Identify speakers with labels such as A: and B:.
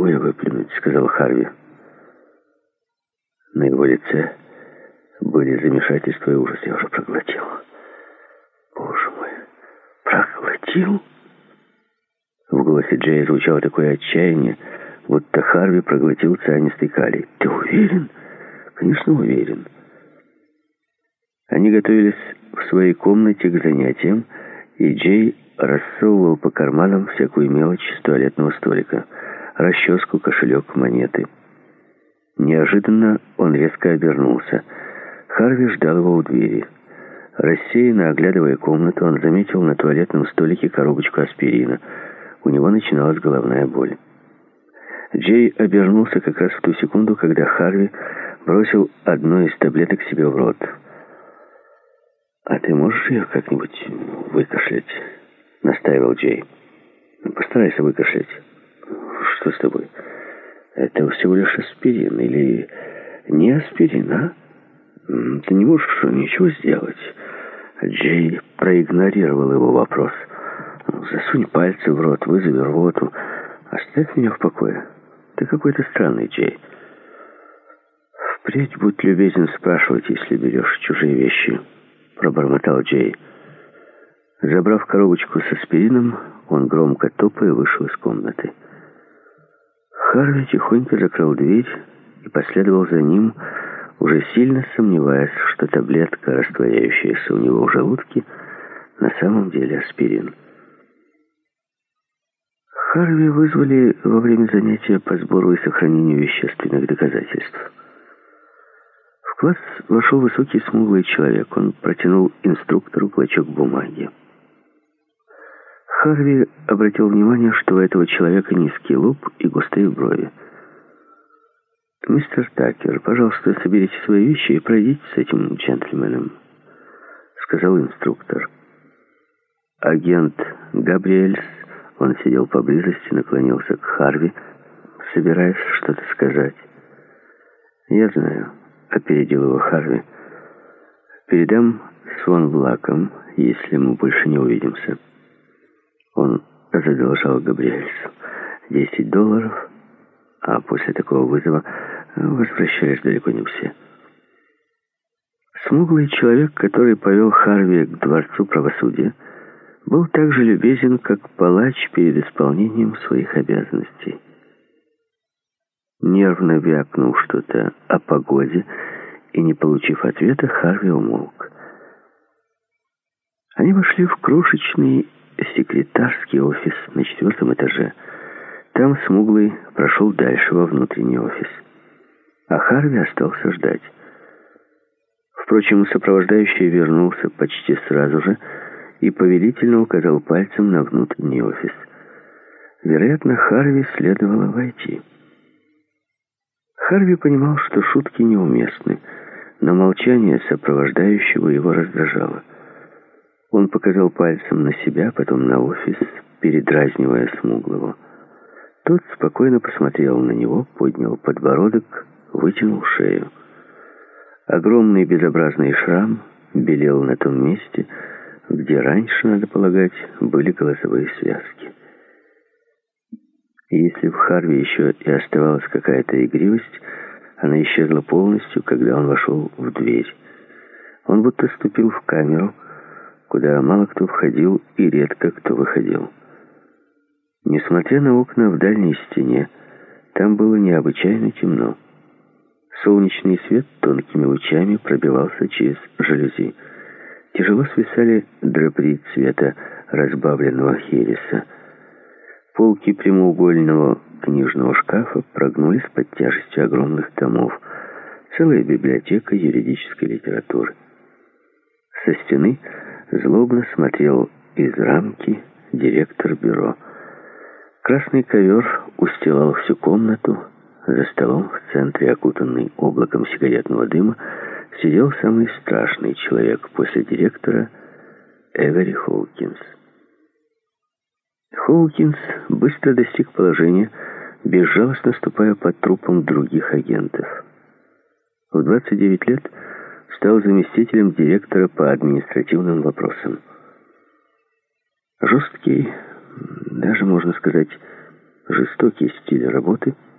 A: могу я выплюнуть», — сказал Харви. На его лице были замешательство и ужас. «Я уже проглотил». «Боже мой, проглотил?» В голосе Джея звучало такое отчаяние, будто Харви проглотил цианистый калий. «Ты уверен?» «Конечно, уверен». Они готовились в своей комнате к занятиям, и Джей рассовывал по карманам всякую мелочь с туалетного столика. Расческу, кошелек, монеты. Неожиданно он резко обернулся. Харви ждал его у двери. Рассеянно оглядывая комнату, он заметил на туалетном столике коробочку аспирина. У него начиналась головная боль. Джей обернулся как раз в ту секунду, когда Харви бросил одну из таблеток себе в рот. «А ты можешь ее как-нибудь выкашлять?» — настаивал Джей. «Постарайся выкашлять». «Что с тобой? Это всего лишь аспирин или не аспирин, а? Ты не можешь ничего сделать». Джей проигнорировал его вопрос. «Засунь пальцы в рот, вызови рвоту. Оставь меня в покое. Ты какой-то странный, Джей. Впредь будь любезен спрашивать, если берешь чужие вещи», — пробормотал Джей. Забрав коробочку с аспирином, он громко топая вышел из комнаты. Харви тихонько закрыл дверь и последовал за ним, уже сильно сомневаясь, что таблетка, растворяющаяся у него в желудке, на самом деле аспирин. Харви вызвали во время занятия по сбору и сохранению вещественных доказательств. В класс вошел высокий смуглый человек. Он протянул инструктору клочок бумаги. Харви обратил внимание, что у этого человека низкий лоб и густые брови. «Мистер Такер, пожалуйста, соберите свои вещи и пройдите с этим джентльменом», — сказал инструктор. Агент Габриэльс, он сидел поблизости, наклонился к Харви, собираясь что-то сказать. «Я знаю», — опередил его Харви. «Передам Свон Блаком, если мы больше не увидимся». Он задолжал Габриэльсу $10, а после такого вызова возвращались далеко не все. Смуглый человек, который повел Харви к Дворцу правосудия, был так же любезен, как палач перед исполнением своих обязанностей. Нервно вякнув что-то о погоде и не получив ответа, Харви умолк. Они вошли в крошечный секретарский офис на 4-м этаже. Там смуглый прошел дальше во внутренний офис, а Харви остался ждать. Впрочем, сопровождающий вернулся почти сразу же и повелительно указал пальцем на внутренний офис. Вероятно, Харви следовало войти. Харви понимал, что шутки неуместны, но молчание сопровождающего его раздражало. Он показал пальцем на себя, потом на офис, передразнивая смуглого. Тот спокойно посмотрел на него, поднял подбородок, вытянул шею. Огромный безобразный шрам белел на том месте, где раньше, надо полагать, были голосовые связки. И если в Харви еще и оставалась какая-то игривость, она исчезла полностью, когда он вошел в дверь. Он будто ступил в камеру, куда мало кто входил и редко кто выходил. Несмотря на окна в дальней стене, там было необычайно темно. Солнечный свет тонкими лучами пробивался через жалюзи. Тяжело свисали драпри цвета разбавленного хереса. Полки прямоугольного книжного шкафа прогнулись под тяжестью огромных томов. Целая библиотека юридической литературы. Со стены злобно смотрел из рамки директор бюро. Красный ковер устилал всю комнату. За столом в центре, окутанный облаком сигаретного дыма, сидел самый страшный человек после директора Эвери Хоукинс. Хоукинс быстро достиг положения, безжалостно ступая по трупам других агентов. В 29 лет стал заместителем директора по административным вопросам. Жесткий, даже можно сказать, жестокий стиль работы